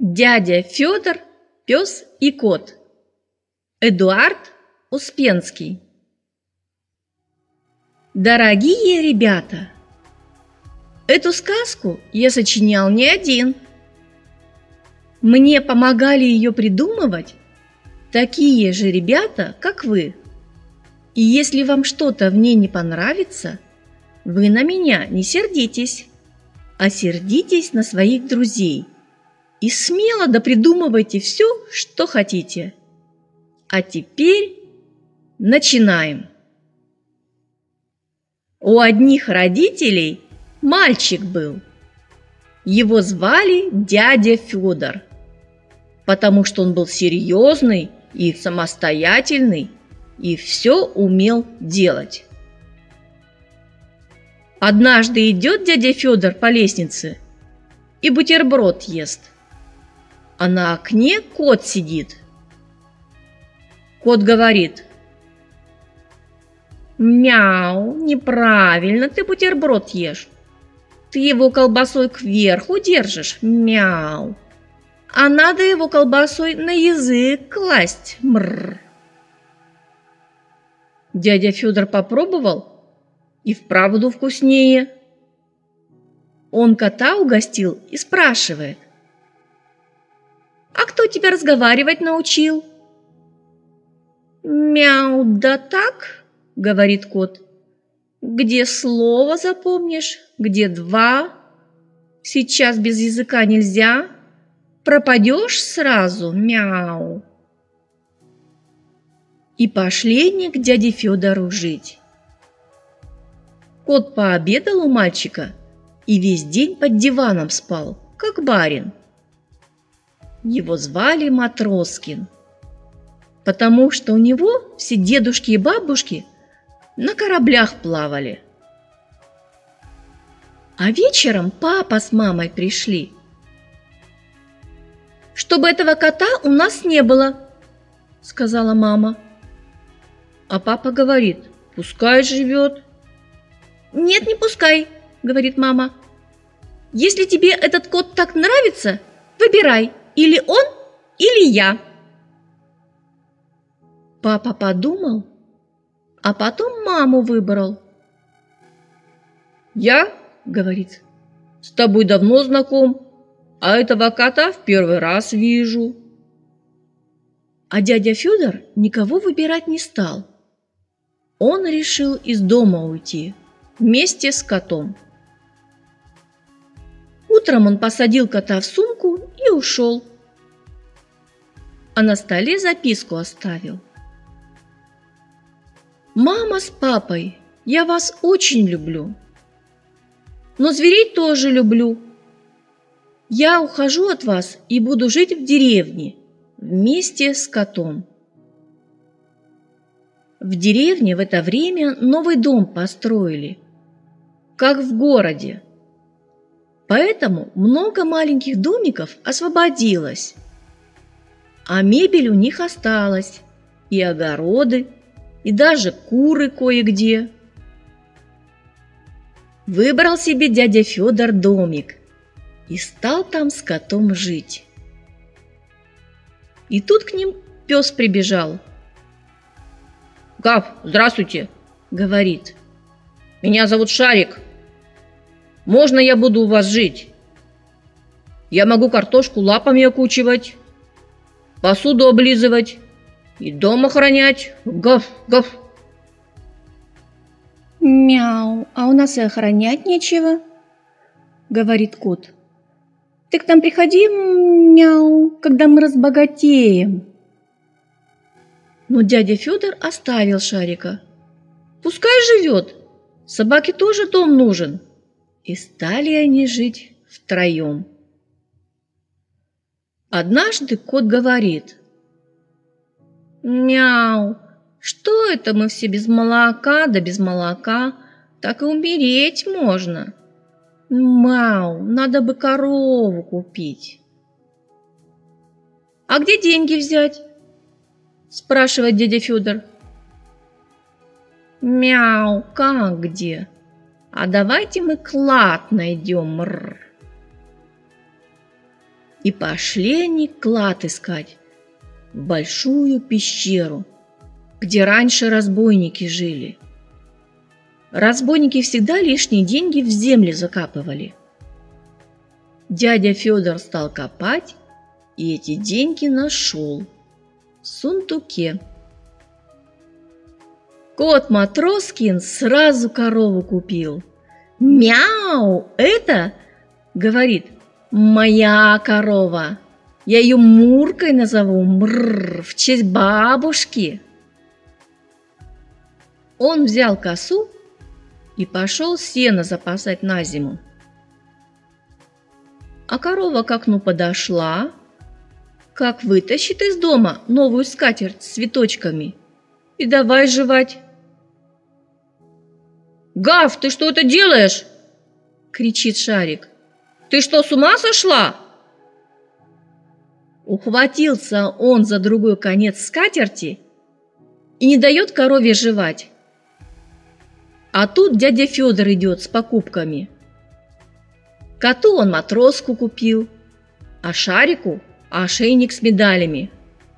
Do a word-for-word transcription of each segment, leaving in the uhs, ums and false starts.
Дядя Федор, пес и кот. Эдуард Успенский. Дорогие ребята, эту сказку я сочинял не один. Мне помогали ее придумывать такие же ребята, как вы. И если вам что-то в ней не понравится, вы на меня не сердитесь, а сердитесь на своих друзей. И смело допридумывайте все, что хотите. А теперь начинаем. У одних родителей мальчик был. Его звали дядя Федор, потому что он был серьезный и самостоятельный, и все умел делать. Однажды идет дядя Федор по лестнице и бутерброд ест, а на окне кот сидит. Кот говорит: «Мяу, неправильно ты бутерброд ешь. Ты его колбасой кверху держишь, мяу, а надо его колбасой на язык класть, мрр». Дядя Федор попробовал, и вправду вкуснее. Он кота угостил и спрашивает: «А кто тебя разговаривать научил?» «Мяу, да так», — говорит кот. «Где слово запомнишь, где два. Сейчас без языка нельзя. Пропадешь сразу, мяу». И пошли они к дяде Федору жить. Кот пообедал у мальчика и весь день под диваном спал, как барин. Его звали Матроскин, потому что у него все дедушки и бабушки на кораблях плавали. А вечером папа с мамой пришли. «Чтобы этого кота у нас не было», — сказала мама. А папа говорит: «Пускай живет». «Нет, не пускай», — говорит мама. «Если тебе этот кот так нравится, выбирай, или он, или я». Папа подумал, а потом маму выбрал. «Я, — говорит, — с тобой давно знаком, а этого кота в первый раз вижу». А дядя Федор никого выбирать не стал. Он решил из дома уйти вместе с котом. Утром он посадил кота в сумку и ушел. А на столе записку оставил: «Мама с папой, я вас очень люблю, но зверей тоже люблю. Я ухожу от вас и буду жить в деревне вместе с котом». В деревне в это время новый дом построили, как в городе. Поэтому много маленьких домиков освободилось, а мебель у них осталась, и огороды, и даже куры кое-где. Выбрал себе дядя Федор домик и стал там с котом жить. И тут к ним пес прибежал. «Гав, здравствуйте, — говорит, — меня зовут Шарик. Можно я буду у вас жить? Я могу картошку лапами окучивать, посуду облизывать и дом охранять. Гав, гав». «Мяу, а у нас и охранять нечего, — говорит кот. Ты к нам приходи, мяу, когда мы разбогатеем». Но дядя Федор оставил Шарика. Пускай живет, собаке тоже дом нужен. И стали они жить втроем. Однажды кот говорит: «Мяу, что это мы все без молока, да без молока, так и умереть можно. Мяу, надо бы корову купить». «А где деньги взять?» — спрашивает дядя Федор. «Мяу, как где? А давайте мы клад найдем, мрр». И пошли они клад искать в большую пещеру, где раньше разбойники жили. Разбойники всегда лишние деньги в землю закапывали. Дядя Федор стал копать, и эти деньги нашел в сундуке. Кот Матроскин сразу корову купил. «Мяу! Это, — говорит, — моя корова. Я ее Муркой назову, мрррр, в честь бабушки». Он взял косу и пошел сено запасать на зиму. А корова к окну подошла, как вытащит из дома новую скатерть с цветочками и давай жевать. «Гав, ты что это делаешь?» — кричит Шарик. «Ты что, с ума сошла?» Ухватился он за другой конец скатерти и не дает корове жевать. А тут дядя Федор идет с покупками. Коту он матроску купил, а Шарику ошейник с медалями.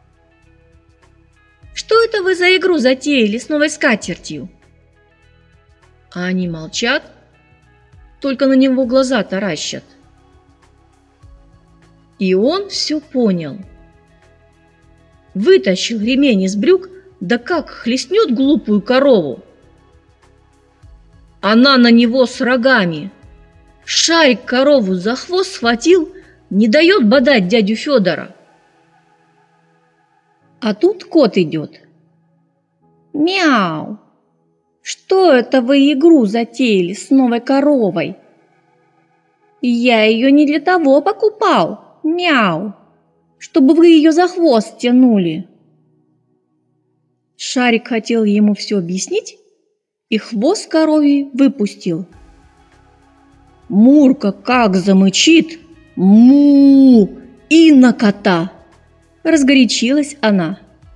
«Что это вы за игру затеяли с новой скатертью?» А они молчат, только на него глаза таращат. И он все понял. Вытащил ремень из брюк, да как хлестнет глупую корову. Она на него с рогами. Шарик корову за хвост схватил, не дает бодать дядю Федора. А тут кот идет. «Мяу! Что это вы игру затеяли с новой коровой? Я ее не для того покупал, мяу, чтобы вы ее за хвост тянули». Шарик хотел ему все объяснить и хвост коровий выпустил. Мурка как замычит, му, и на кота. Разгорячилась она.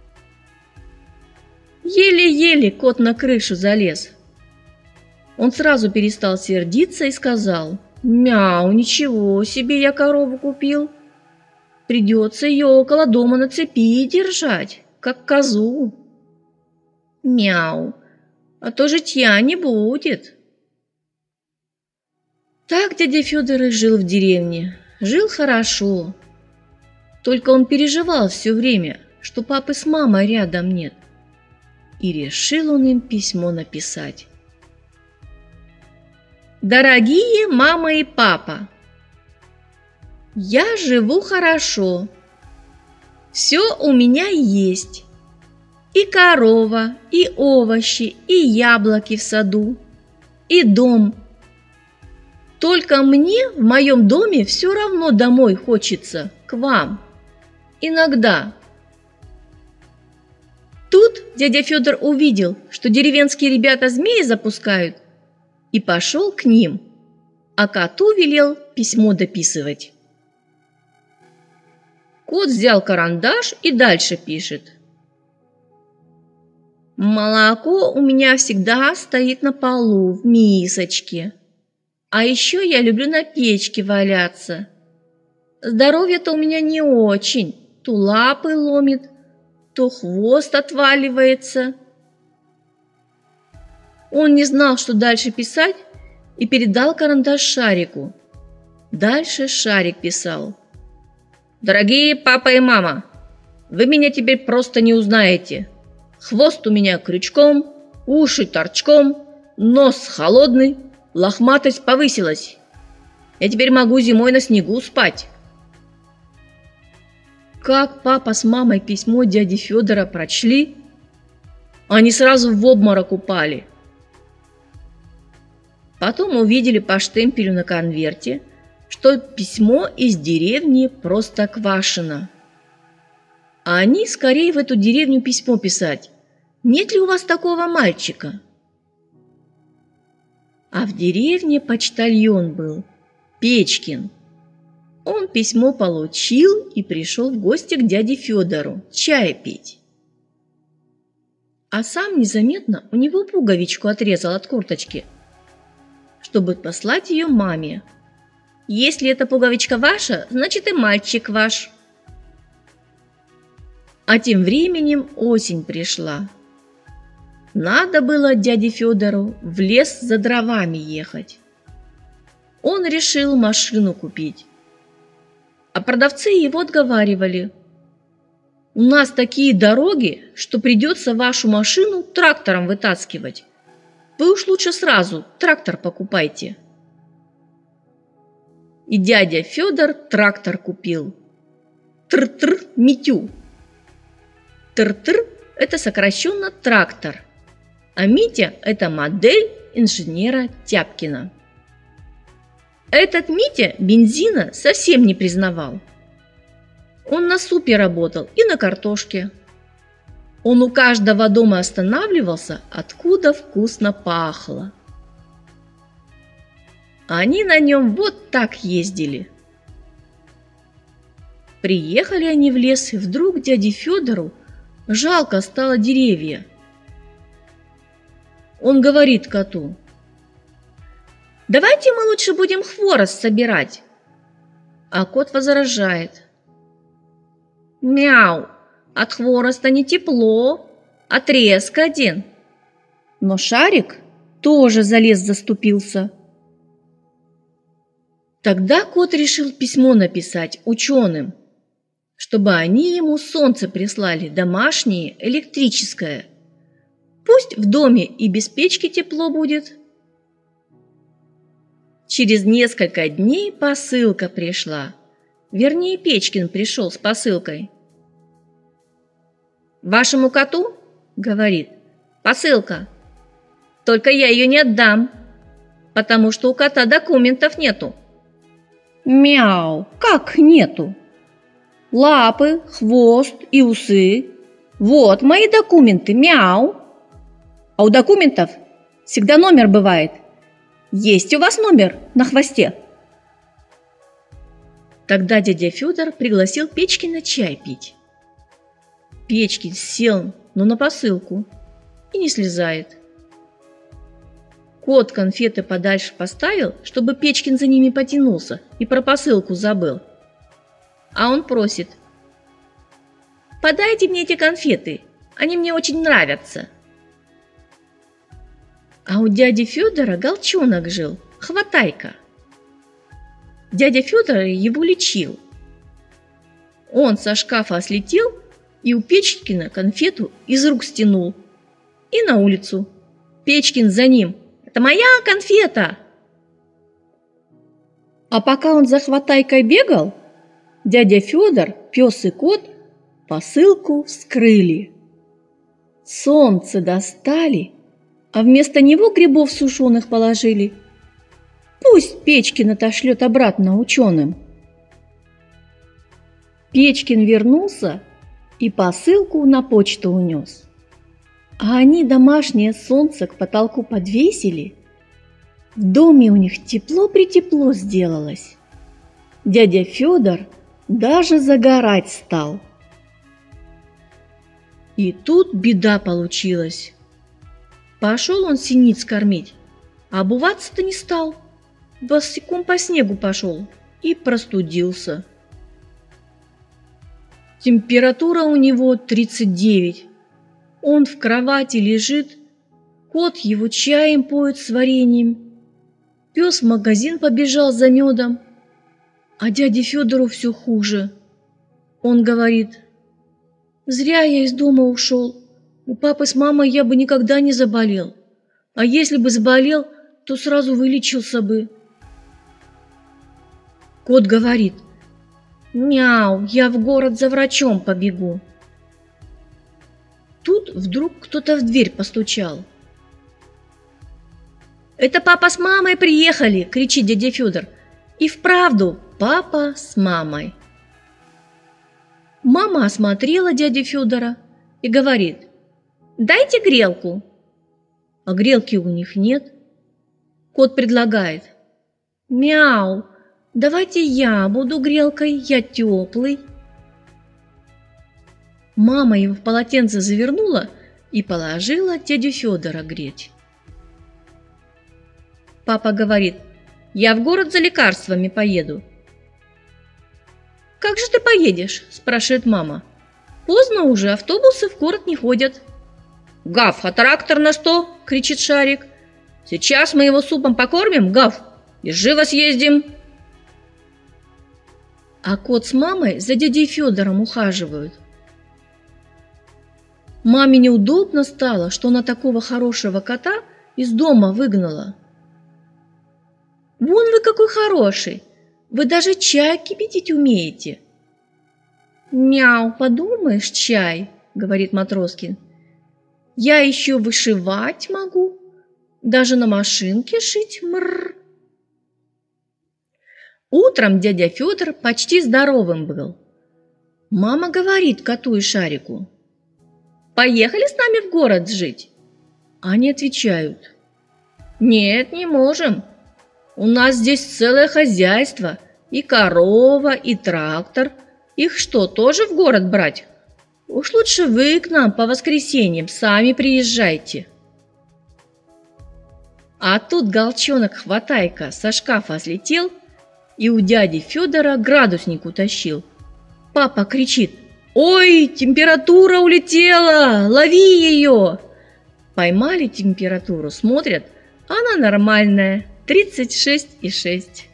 Еле-еле кот на крышу залез. Он сразу перестал сердиться и сказал: «Мяу, ничего себе я корову купил. Придется ее около дома на цепи держать, как козу. Мяу, а то житья не будет». Так дядя Федор и жил в деревне. Жил хорошо. Только он переживал все время, что папы с мамой рядом нет. И решил он им письмо написать. «Дорогие мама и папа, я живу хорошо. Все у меня есть. И корова, и овощи, и яблоки в саду, и дом. Только мне в моем доме все равно домой хочется, к вам. Иногда». Тут дядя Федор увидел, что деревенские ребята змеи запускают, и пошел к ним, а коту велел письмо дописывать. Кот взял карандаш и дальше пишет. «Молоко у меня всегда стоит на полу в мисочке. А еще я люблю на печке валяться. Здоровье-то у меня не очень, то лапы ломит, то хвост отваливается». Он не знал, что дальше писать, и передал карандаш Шарику. Дальше Шарик писал. «Дорогие папа и мама, вы меня теперь просто не узнаете. Хвост у меня крючком, уши торчком, нос холодный, лохматость повысилась. Я теперь могу зимой на снегу спать». Как папа с мамой письмо дяди Федора прочли, они сразу в обморок упали. Потом увидели по штемпелю на конверте, что письмо из деревни Простоквашино. А они скорее в эту деревню письмо писать. Нет ли у вас такого мальчика? А в деревне почтальон был, Печкин. Он письмо получил и пришел в гости к дяде Федору чай пить. А сам незаметно у него пуговичку отрезал от курточки, чтобы послать ее маме. Если эта пуговичка ваша, значит и мальчик ваш. А тем временем осень пришла. Надо было дяде Федору в лес за дровами ехать. Он решил машину купить. А продавцы его отговаривали: у нас такие дороги, что придется вашу машину трактором вытаскивать. Вы уж лучше сразу трактор покупайте. И дядя Федор трактор купил. Тр-тр Митю. Тр-тр – это сокращенно трактор, а Митя – это модель инженера Тяпкина. Этот Митя бензина совсем не признавал. Он на супе работал и на картошке. Он у каждого дома останавливался, откуда вкусно пахло. Они на нем вот так ездили. Приехали они в лес, и вдруг дяде Федору жалко стало деревья. Он говорит коту: давайте мы лучше будем хворост собирать. А кот возражает: мяу, от хвороста не тепло, а треск один. Но Шарик тоже за лес заступился. Тогда кот решил письмо написать ученым, чтобы они ему солнце прислали домашнее, электрическое. Пусть в доме и без печки тепло будет. Через несколько дней посылка пришла. Вернее, Печкин пришел с посылкой. «Вашему коту, — говорит, — посылка. Только я ее не отдам, потому что у кота документов нету». Мяу, как нету? Лапы, хвост и усы. Вот мои документы, мяу. А у документов всегда номер бывает. Есть у вас номер на хвосте? Тогда дядя Федор пригласил Печкина чай пить. Печкин сел, но на посылку, и не слезает. Кот конфеты подальше поставил, чтобы Печкин за ними потянулся и про посылку забыл. А он просит: подайте мне эти конфеты, они мне очень нравятся. А у дяди Федора галчонок жил, Хватайка. Дядя Федор его лечил. Он со шкафа слетел и у Печкина конфету из рук стянул. И на улицу. Печкин за ним: это моя конфета! А пока он за Хватайкой бегал, дядя Федор, пес и кот посылку вскрыли. Солнце достали, а вместо него грибов сушеных положили. Пусть Печкин отошлет обратно ученым. Печкин вернулся и посылку на почту унес. А они домашнее солнце к потолку подвесили. В доме у них тепло-притепло сделалось. Дядя Федор даже загорать стал. И тут беда получилась. Пошел он синиц кормить, а обуваться-то не стал. Босиком по снегу пошел и простудился. Температура у него тридцать девять. Он в кровати лежит, кот его чаем поет с вареньем. Пес в магазин побежал за медом, а дяде Федору все хуже. Он говорит: зря я из дома ушел. У папы с мамой я бы никогда не заболел. А если бы заболел, то сразу вылечился бы. Кот говорит: мяу, я в город за врачом побегу. Тут вдруг кто-то в дверь постучал. «Это папа с мамой приехали!» – кричит дядя Федор. И вправду папа с мамой. Мама осмотрела дядю Федора и говорит: дайте грелку. А грелки у них нет. Кот предлагает: мяу, давайте я буду грелкой, я теплый. Мама его в полотенце завернула и положила дядю Федора греть. Папа говорит: Я в город за лекарствами поеду. Как же ты поедешь? Спрашивает мама. Поздно уже, автобусы в город не ходят. Гав, а трактор на что? Кричит Шарик. Сейчас мы его супом покормим, Гав, и живо съездим. А кот с мамой за дядей Федором ухаживают. Маме неудобно стало, что она такого хорошего кота из дома выгнала. Вон вы какой хороший, вы даже чай кипятить умеете. Мяу, подумаешь, чай, говорит Матроскин. Я еще вышивать могу, даже на машинке шить, мррр. Утром дядя Федор почти здоровым был. Мама говорит коту и Шарику: «Поехали с нами в город жить?» Они отвечают: «Нет, не можем. У нас здесь целое хозяйство, и корова, и трактор. Их что, тоже в город брать? Уж лучше вы к нам по воскресеньям сами приезжайте». А тут Голчонок-Хватайка со шкафа слетел и у дяди Федора градусник утащил. Папа кричит: «Ой, температура улетела! Лови ее!» Поймали температуру, смотрят, она нормальная, тридцать шесть и шесть.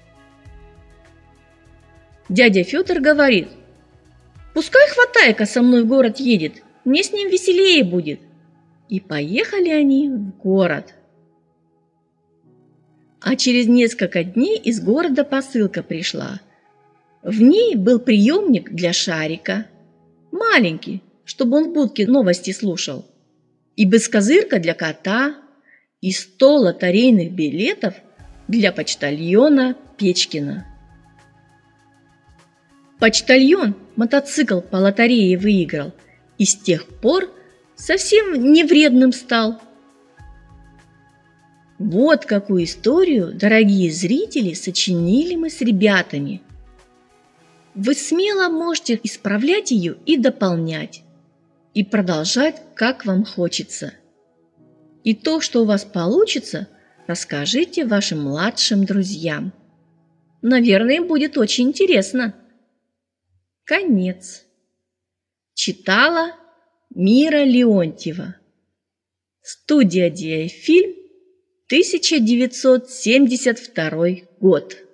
Дядя Федор говорит: «Пускай Хватайка со мной в город едет, мне с ним веселее будет». И поехали они в город. А через несколько дней из города посылка пришла. В ней был приемник для Шарика, маленький, чтобы он в будке новости слушал, и бескозырка для кота, и сто лотерейных билетов для почтальона Печкина. Почтальон мотоцикл по лотерее выиграл и с тех пор совсем невредным стал. Вот какую историю, дорогие зрители, сочинили мы с ребятами. Вы смело можете исправлять ее и дополнять, и продолжать, как вам хочется. И то, что у вас получится, расскажите вашим младшим друзьям. Наверное, им будет очень интересно. Конец. Читала Мира Леонтьева. Студия Диафильм, тысяча девятьсот семьдесят второй год.